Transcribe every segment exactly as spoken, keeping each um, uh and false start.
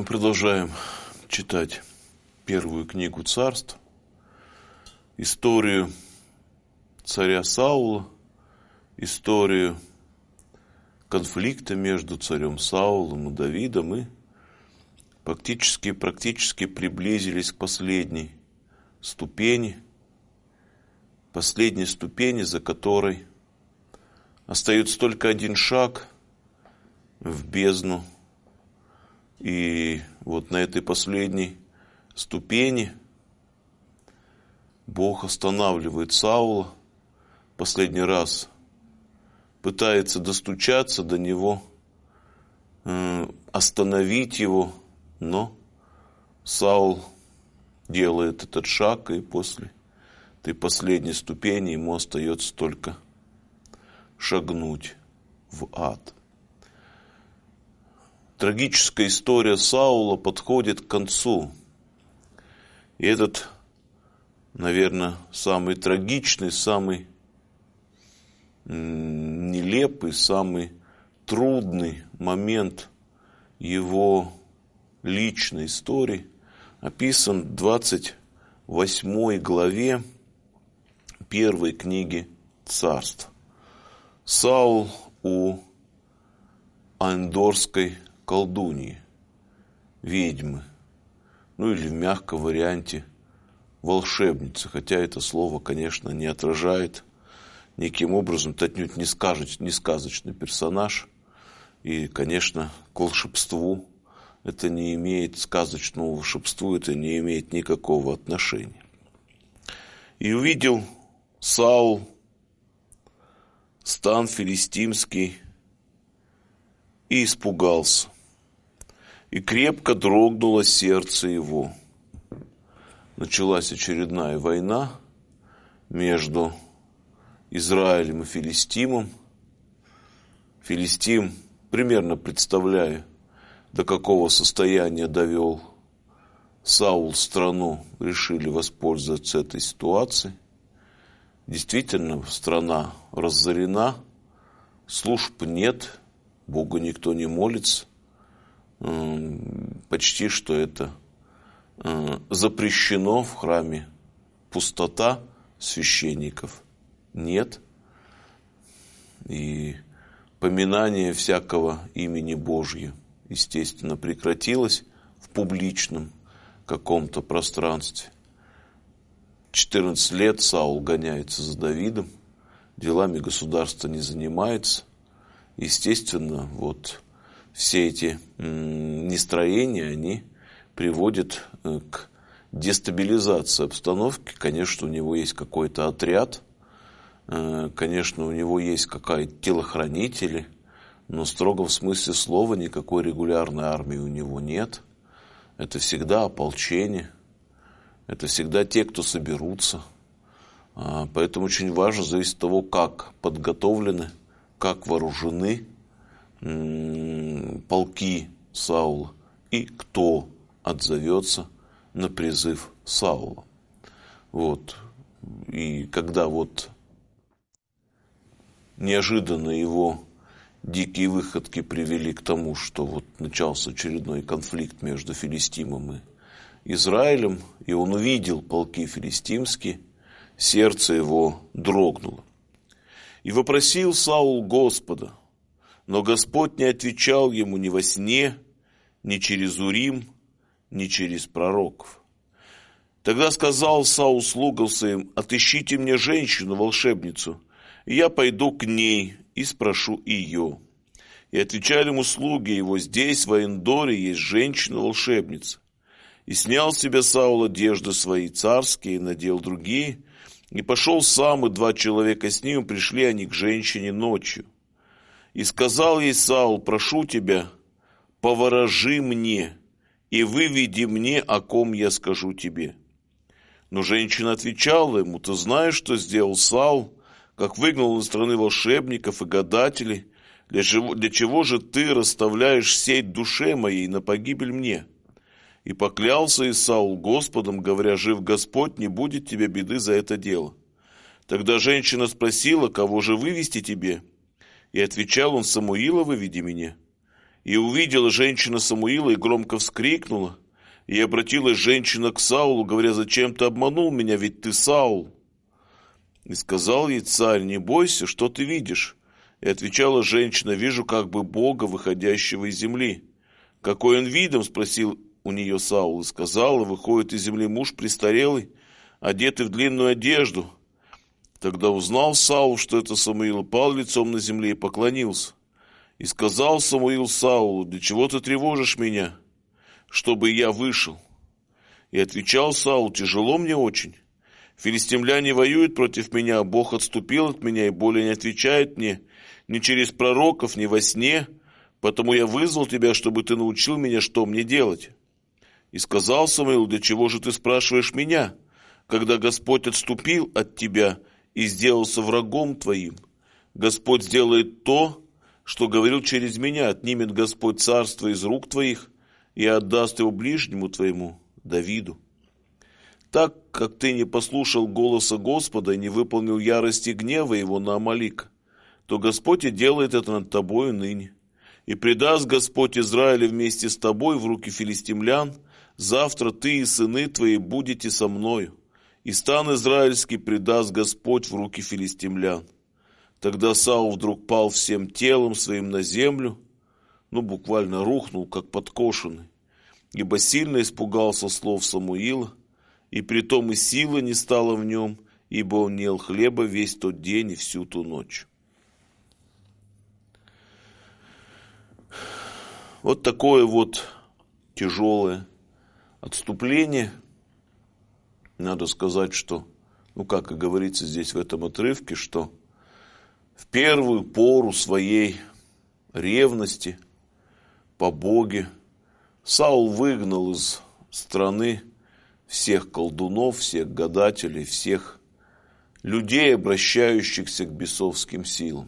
Продолжаем читать первую книгу Царств, историю царя Саула, историю конфликта между царем Саулом и Давидом, и практически, практически приблизились к последней ступени, последней ступени, за которой остается только один шаг в бездну. И вот на этой последней ступени Бог останавливает Саула, последний раз пытается достучаться до него, остановить его, но Саул делает этот шаг, и после этой последней ступени ему остается только шагнуть в ад. Трагическая история Саула подходит к концу. И этот, наверное, самый трагичный, самый нелепый, самый трудный момент его личной истории описан в двадцать восьмой главе первой книги Царств. Саул у Андорской колдуньи, ведьмы, ну или в мягком варианте волшебницы, хотя это слово, конечно, не отражает никаким образом, это отнюдь не, скажет, не сказочный персонаж, и, конечно, к волшебству это не имеет, сказочному волшебству это не имеет никакого отношения. И увидел Саул стан филистимский и испугался. И крепко дрогнуло сердце его. Началась очередная война между Израилем и Филистимом. Филистим, примерно представляя, до какого состояния довел Саул страну, решили воспользоваться этой ситуацией. Действительно, страна разорена, служб нет, Богу никто не молится. Почти что это запрещено в храме, пустота, священников нет, и поминание всякого имени Божьего, естественно, прекратилось в публичном каком-то пространстве. четырнадцать лет Саул гоняется за Давидом, делами государства не занимается. Естественно, вот все эти нестроения, они приводят к дестабилизации обстановки. Конечно, у него есть какой-то отряд, конечно, у него есть какая-то телохранители, но в строгом смысле слова никакой регулярной армии у него нет. Это всегда ополчение, это всегда те, кто соберутся. Поэтому очень важно, зависит от того, как подготовлены, как вооружены полки Саула и кто отзовется на призыв Саула. Вот. И когда вот неожиданно его дикие выходки привели к тому, что вот начался очередной конфликт между Филистимом и Израилем, и он увидел полки филистимские, сердце его дрогнуло. И вопросил Саул Господа, но Господь не отвечал ему ни во сне, ни через Урим, ни через пророков. Тогда сказал Саул слугам своим: отыщите мне женщину-волшебницу, и я пойду к ней и спрошу ее. И отвечали ему слуги его: здесь, в Эндоре, есть женщина-волшебница. И снял с себя Саул одежды свои царские, и надел другие, и пошел сам, и два человека с ним, пришли они к женщине ночью. И сказал ей Саул: прошу тебя, поворожи мне, и выведи мне, о ком я скажу тебе. Но женщина отвечала ему: ты знаешь, что сделал Саул, как выгнал из страны волшебников и гадателей, для чего, для чего же ты расставляешь сеть душе моей на погибель мне? И поклялся Исаул Господом, говоря: жив Господь, не будет тебе беды за это дело. Тогда женщина спросила: кого же вывести тебе? И отвечал он: Самуила выведи меня. И увидела женщина Самуила и громко вскрикнула. И обратилась женщина к Саулу, говоря: «Зачем ты обманул меня, ведь ты Саул?» И сказал ей царь: «Не бойся, что ты видишь?» И отвечала женщина: «Вижу как бы Бога, выходящего из земли». «Какой он видом?» — спросил у нее Саул. И сказала: «Выходит из земли муж престарелый, одетый в длинную одежду». Тогда узнал Саул, что это Самуил, пал лицом на земле и поклонился. И сказал Самуил Саулу: «Для чего ты тревожишь меня, чтобы я вышел?» И отвечал Саул: «Тяжело мне очень. Филистимляне воюют против меня, Бог отступил от меня и более не отвечает мне ни через пророков, ни во сне, потому я вызвал тебя, чтобы ты научил меня, что мне делать». И сказал Самуил: «Для чего же ты спрашиваешь меня, когда Господь отступил от тебя и сделался врагом твоим? Господь сделает то, что говорил через меня: отнимет Господь царство из рук твоих и отдаст его ближнему твоему, Давиду. Так как ты не послушал голоса Господа и не выполнил ярости гнева его на Амалика, то Господь и делает это над тобою ныне. И предаст Господь Израиля вместе с тобой в руки филистимлян. Завтра ты и сыны твои будете со мною, и стан израильский предаст Господь в руки филистимлян». Тогда Саул вдруг пал всем телом своим на землю, ну, буквально рухнул, как подкошенный, ибо сильно испугался слов Самуила, и притом и силы не стало в нем, ибо он не ел хлеба весь тот день и всю ту ночь. Вот такое вот тяжелое отступление. Надо сказать, что, ну, как и говорится здесь в этом отрывке, что в первую пору своей ревности по Боге Саул выгнал из страны всех колдунов, всех гадателей, всех людей, обращающихся к бесовским силам.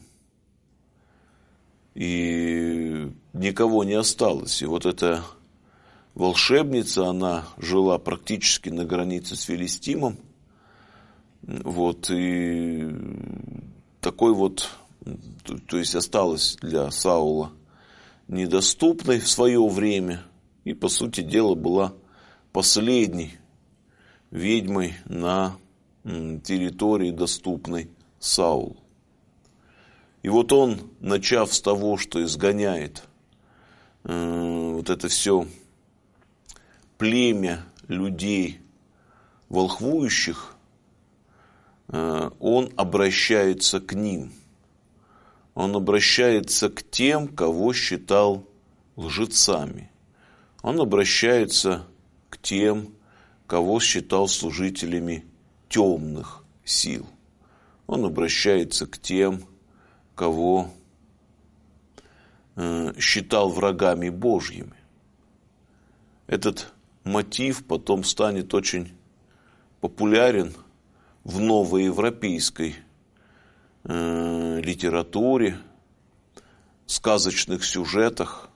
И никого не осталось. И вот эта волшебница, она жила практически на границе с Филистимом. Вот, и такой вот, то, то есть осталась для Саула недоступной в свое время. И, по сути дела, была последней ведьмой на территории, доступной Саулу. И вот он, начав с того, что изгоняет э, вот это все племя людей, волхвующих, э, он обращается к ним. Он обращается к тем, кого считал лжецами. Он обращается к тем, кого считал служителями темных сил. Он обращается к тем, кого э, считал врагами Божьими. Этот мотив потом станет очень популярен в новоевропейской э, литературе, сказочных сюжетах,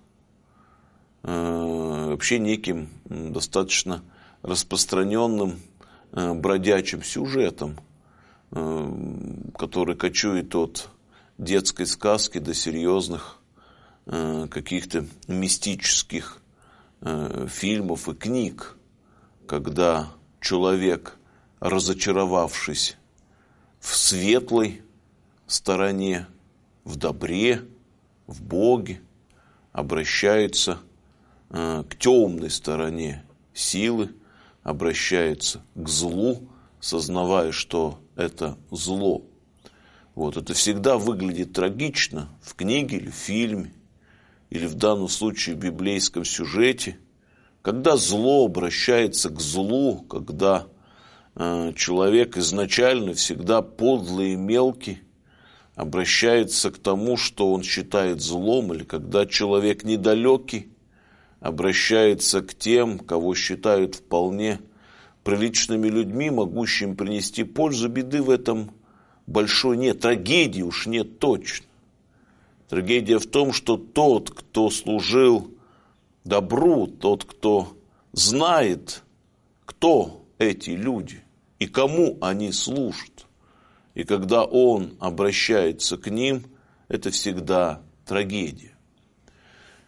э, вообще неким достаточно распространенным э, бродячим сюжетом, э, который кочует от детской сказки до серьезных э, каких-то мистических э, фильмов и книг, когда человек, разочаровавшись в светлой стороне, в добре, в Боге, обращается э, к темной стороне силы, обращается к злу, сознавая, что это зло. Вот, это всегда выглядит трагично в книге или в фильме, или в данном случае в библейском сюжете, когда зло обращается к злу, когда э, человек изначально всегда подлый и мелкий обращается к тому, что он считает злом, или когда человек недалекий обращается к тем, кого считают вполне приличными людьми, могущими принести пользу. Беды в этом большой нет, трагедии уж нет точно. Трагедия в том, что тот, кто служил добру, тот, кто знает, кто эти люди и кому они служат, и когда он обращается к ним, это всегда трагедия.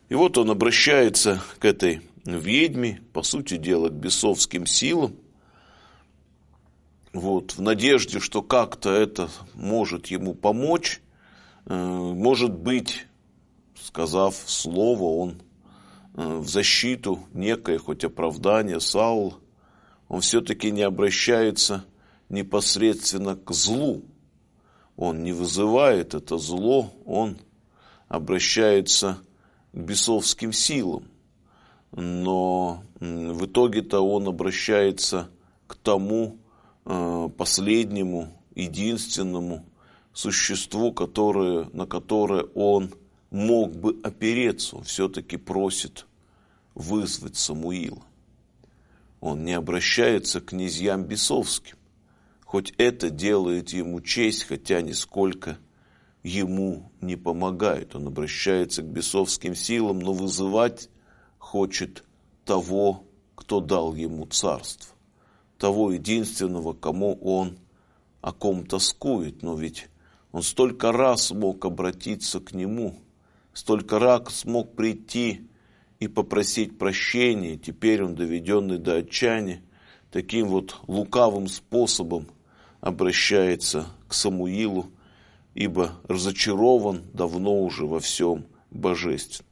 И вот он обращается к этой ведьме, по сути дела, к бесовским силам, вот, в надежде, что как-то это может ему помочь. Может быть, сказав слово, он в защиту некое, хоть оправдание Саула, он все-таки не обращается непосредственно к злу. Он не вызывает это зло, он обращается к бесовским силам. Но в итоге-то он обращается к тому последнему, единственному существу, которое, на которое он мог бы опереться. Он все-таки просит вызвать Самуила. Он не обращается к князьям бесовским, хоть это делает ему честь, хотя нисколько ему не помогает. Он обращается к бесовским силам, но вызывать хочет того, кто дал ему царство, того единственного, кому он о ком тоскует. Но ведь он столько раз мог обратиться к нему, столько раз смог прийти и попросить прощения. Теперь он, доведенный до отчаяния, таким вот лукавым способом обращается к Самуилу, ибо разочарован давно уже во всем божественном.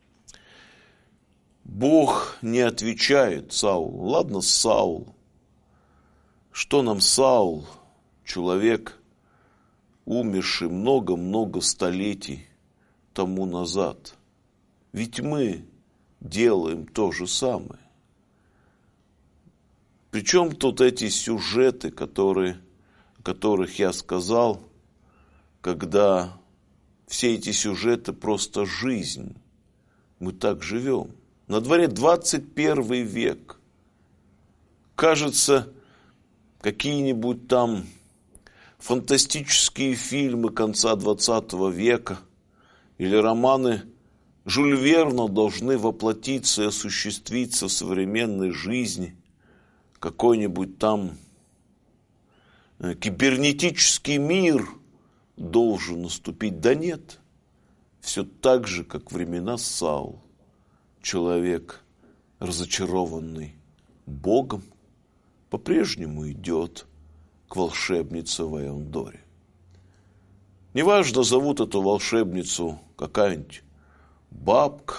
Бог не отвечает Саулу. Ладно, Саул. Что нам Саул, человек, умерший много-много столетий тому назад? Ведь мы делаем то же самое. Причем тут эти сюжеты, которые, о которых я сказал, когда все эти сюжеты просто жизнь. Мы так живем. На дворе двадцать первый век. Кажется, какие-нибудь там фантастические фильмы конца двадцатого века или романы Жюль Верна должны воплотиться и осуществиться в современной жизни. Какой-нибудь там кибернетический мир должен наступить. Да нет, все так же, как времена Саула. Человек, разочарованный Богом, по-прежнему идет к волшебнице в Эондоре. Неважно, зовут эту волшебницу какая-нибудь бабка,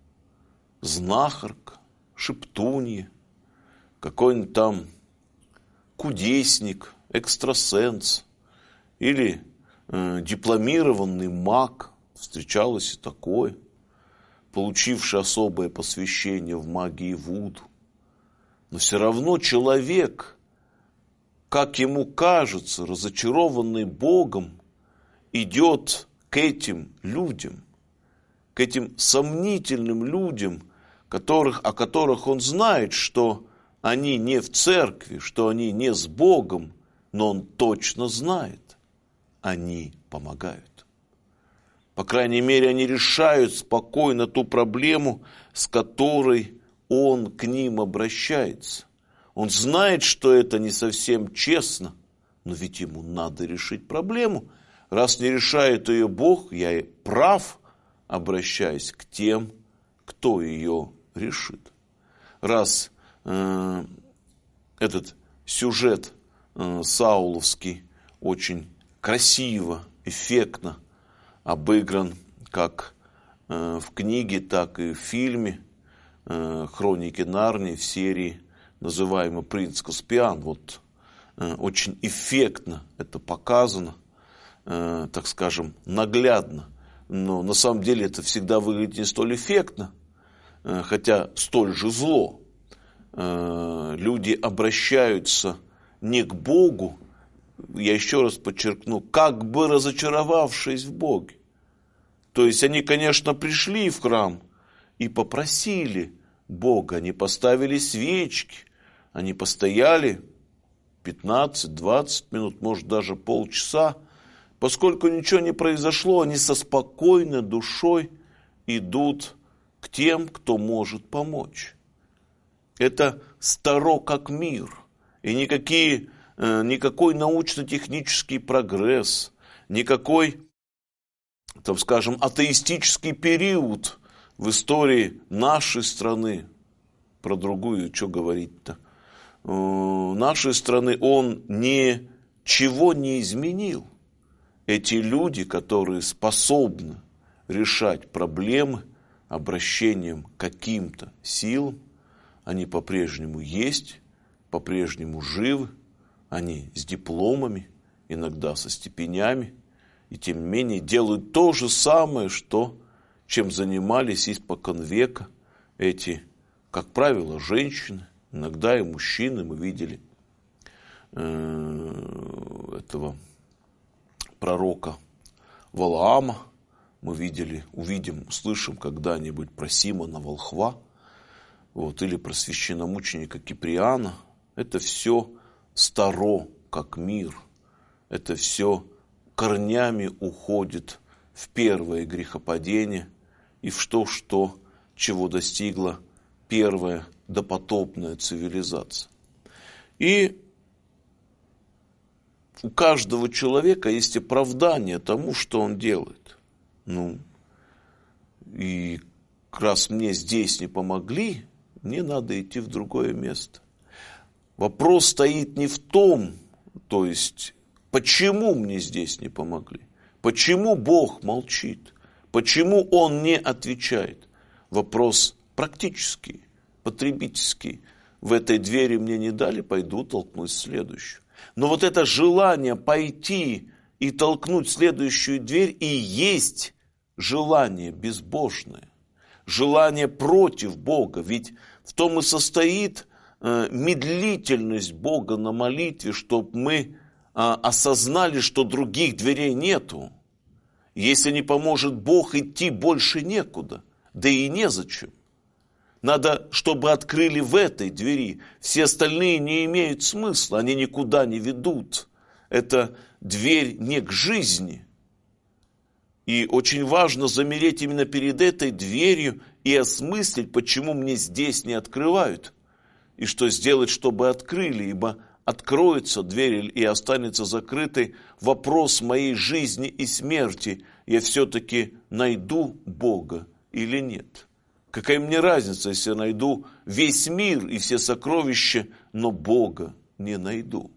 знахарка, шептунья, какой-нибудь там кудесник, экстрасенс или э, дипломированный маг, встречалось и такое, получивший особое посвящение в магии вуду. Но все равно человек, как ему кажется, разочарованный Богом, идет к этим людям, к этим сомнительным людям, которых, о которых он знает, что они не в церкви, что они не с Богом, но он точно знает, они помогают. По крайней мере, они решают спокойно ту проблему, с которой он к ним обращается. Он знает, что это не совсем честно, но ведь ему надо решить проблему. Раз не решает ее Бог, я и прав, обращаясь к тем, кто ее решит. Раз э, этот сюжет э, сауловский очень красиво, эффектно обыгран как э, в книге, так и в фильме э, «Хроники Нарнии» в серии, называемой «Принц Каспиан». Вот э, очень эффектно это показано, э, так скажем, наглядно. Но на самом деле это всегда выглядит не столь эффектно, э, хотя столь же зло. Э, люди обращаются не к Богу, я еще раз подчеркну, как бы разочаровавшись в Боге. То есть они, конечно, пришли в храм и попросили Бога, они поставили свечки, они постояли пятнадцать-двадцать минут, может даже полчаса. Поскольку ничего не произошло, они со спокойной душой идут к тем, кто может помочь. Это старо как мир, и никакие... никакой научно-технический прогресс, никакой, так скажем, атеистический период в истории нашей страны, про другую, что говорить-то, нашей страны он ничего не изменил. Эти люди, которые способны решать проблемы обращением к каким-то силам, они по-прежнему есть, по-прежнему живы, они с дипломами, иногда со степенями, и тем не менее делают то же самое, что, чем занимались испокон века эти, как правило, женщины, иногда и мужчины. Мы видели э, этого пророка Валаама, мы видели, увидим, услышим когда-нибудь про Симона Волхва, вот, или про священномученика Киприана. Это все старо, как мир. Это все корнями уходит в первое грехопадение и в то, что, чего достигла первая допотопная цивилизация. И у каждого человека есть оправдание тому, что он делает. Ну, и раз мне здесь не помогли, мне надо идти в другое место. Вопрос стоит не в том, то есть, почему мне здесь не помогли, почему Бог молчит, почему Он не отвечает. Вопрос практический, потребительский. В этой двери мне не дали, пойду толкнуть следующую. Но вот это желание пойти и толкнуть следующую дверь и есть желание безбожное, желание против Бога. Ведь в том и состоит э, медлительность Бога на молитве, чтобы мы э, осознали, что других дверей нету. Если не поможет Бог, идти больше некуда, да и незачем. Надо, чтобы открыли в этой двери. Все остальные не имеют смысла, они никуда не ведут. Это дверь не к жизни. И очень важно замереть именно перед этой дверью и осмыслить, почему мне здесь не открывают. И что сделать, чтобы открыли, ибо откроется дверь и останется закрытой вопрос моей жизни и смерти. Я все-таки найду Бога или нет? Какая мне разница, если я найду весь мир и все сокровища, но Бога не найду?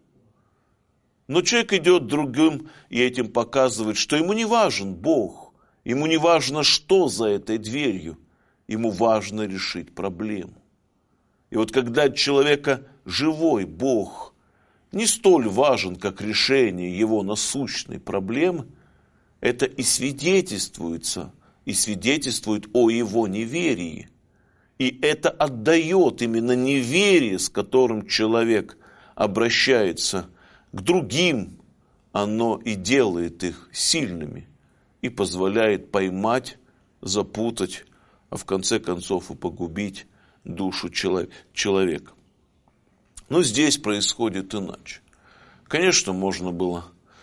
Но человек идет другим и этим показывает, что ему не важен Бог, ему не важно, что за этой дверью, ему важно решить проблему. И вот когда от человека живой Бог не столь важен, как решение его насущной проблемы, это и свидетельствуется, и свидетельствует о его неверии. И это отдает именно неверие, с которым человек обращается к другим, оно и делает их сильными, и позволяет поймать, запутать, а в конце концов и погубить душу человека. Но здесь происходит иначе. Конечно, можно было,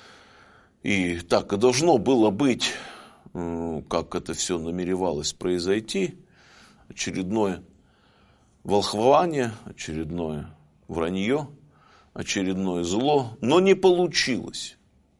и так и должно было быть, как это все намеревалось произойти, очередное волхвование, очередное вранье, очередное зло, но не получилось.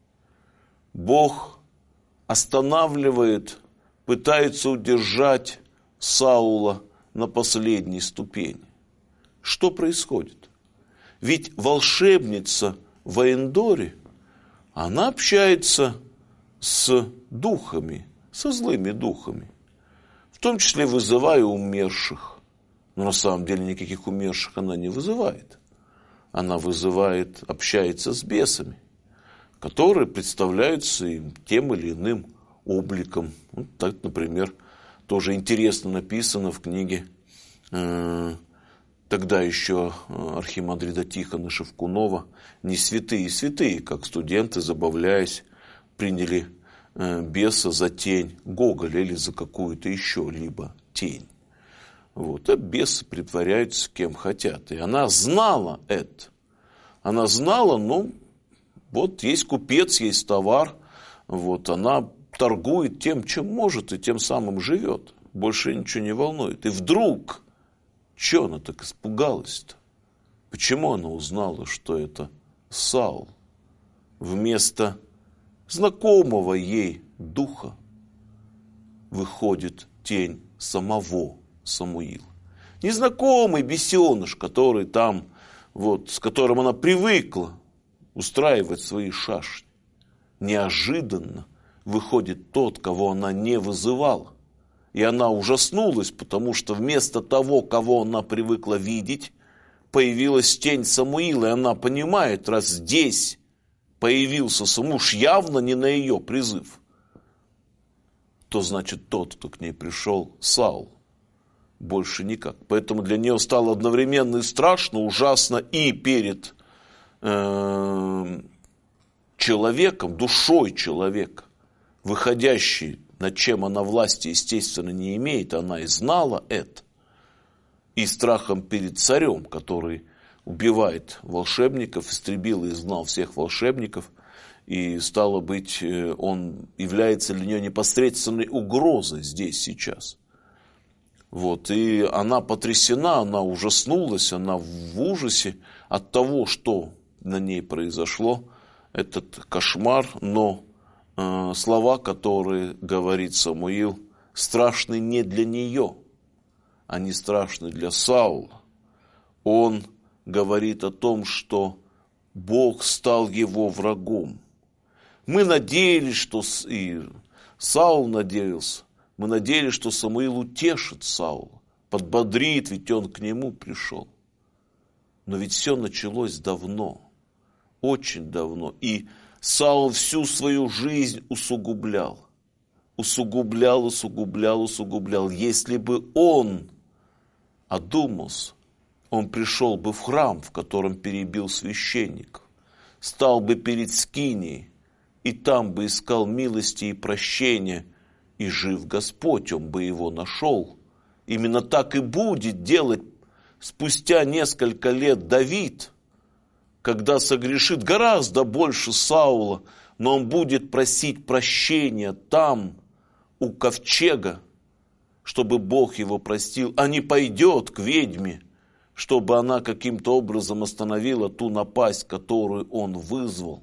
Бог останавливает, пытается удержать Саула на последней ступени. Что происходит? Ведь волшебница в Эндоре, она общается с духами, со злыми духами, в том числе вызывая умерших. Но на самом деле никаких умерших она не вызывает. Она вызывает, общается с бесами, которые представляются им тем или иным обликом. Вот так, например, тоже интересно написано в книге э, тогда еще архимандрита Тихона Шевкунова «Не святые, святые», как студенты, забавляясь, приняли э, беса за тень Гоголя или за какую-то еще либо тень. Вот, а бесы притворяются кем хотят. И она знала это. Она знала, ну, вот есть купец, есть товар, вот, она торгует тем, чем может, и тем самым живет. Больше ничего не волнует. И вдруг, что она так испугалась-то? Почему она узнала, что это Саул? Вместо знакомого ей духа выходит тень самого Самуила. Незнакомый бесеныш, который там, вот, с которым она привыкла устраивать свои шашни. Неожиданно выходит тот, кого она не вызывала. И она ужаснулась, потому что вместо того, кого она привыкла видеть, появилась тень Самуила. И она понимает, раз здесь появился Самуш явно не на ее призыв, то значит тот, кто к ней пришел, Саул. Больше никак. Поэтому для нее стало одновременно и страшно, ужасно и перед э, человеком, душой человека, выходящей, над чем она власти, естественно, не имеет, она и знала это, и страхом перед царем, который убивает волшебников, истребил и изгнал всех волшебников, и, стало быть, он является для нее непосредственной угрозой здесь, сейчас. Вот, и она потрясена, она ужаснулась, она в ужасе от того, что на ней произошло, этот кошмар, но э, слова, которые говорит Самуил, страшны не для нее, они страшны для Саула. Он говорит о том, что Бог стал его врагом. Мы надеялись, что и Саул надеялся, мы надеялись, что Самуил утешит Саула, подбодрит, ведь он к нему пришел. Но ведь все началось давно, очень давно. И Саул всю свою жизнь усугублял, усугублял, усугублял, усугублял. Если бы он одумался, он пришел бы в храм, в котором перебил священников, стал бы перед скинией, и там бы искал милости и прощения, и жив Господь, он бы его нашел. Именно так и будет делать спустя несколько лет Давид, когда согрешит гораздо больше Саула, но он будет просить прощения там, у ковчега, чтобы Бог его простил, а не пойдет к ведьме, чтобы она каким-то образом остановила ту напасть, которую он вызвал.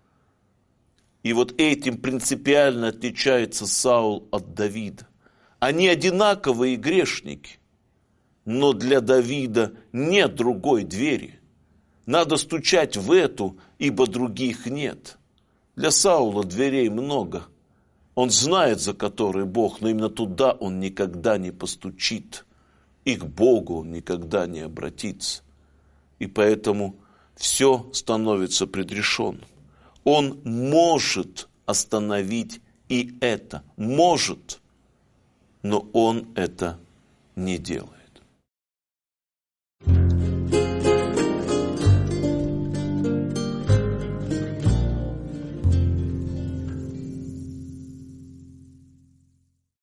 И вот этим принципиально отличается Саул от Давида. Они одинаковые грешники, но для Давида нет другой двери. Надо стучать в эту, ибо других нет. Для Саула дверей много. Он знает, за которые Бог, но именно туда он никогда не постучит. И к Богу он никогда не обратится. И поэтому все становится предрешенным. Он может остановить и это, может, но он это не делает.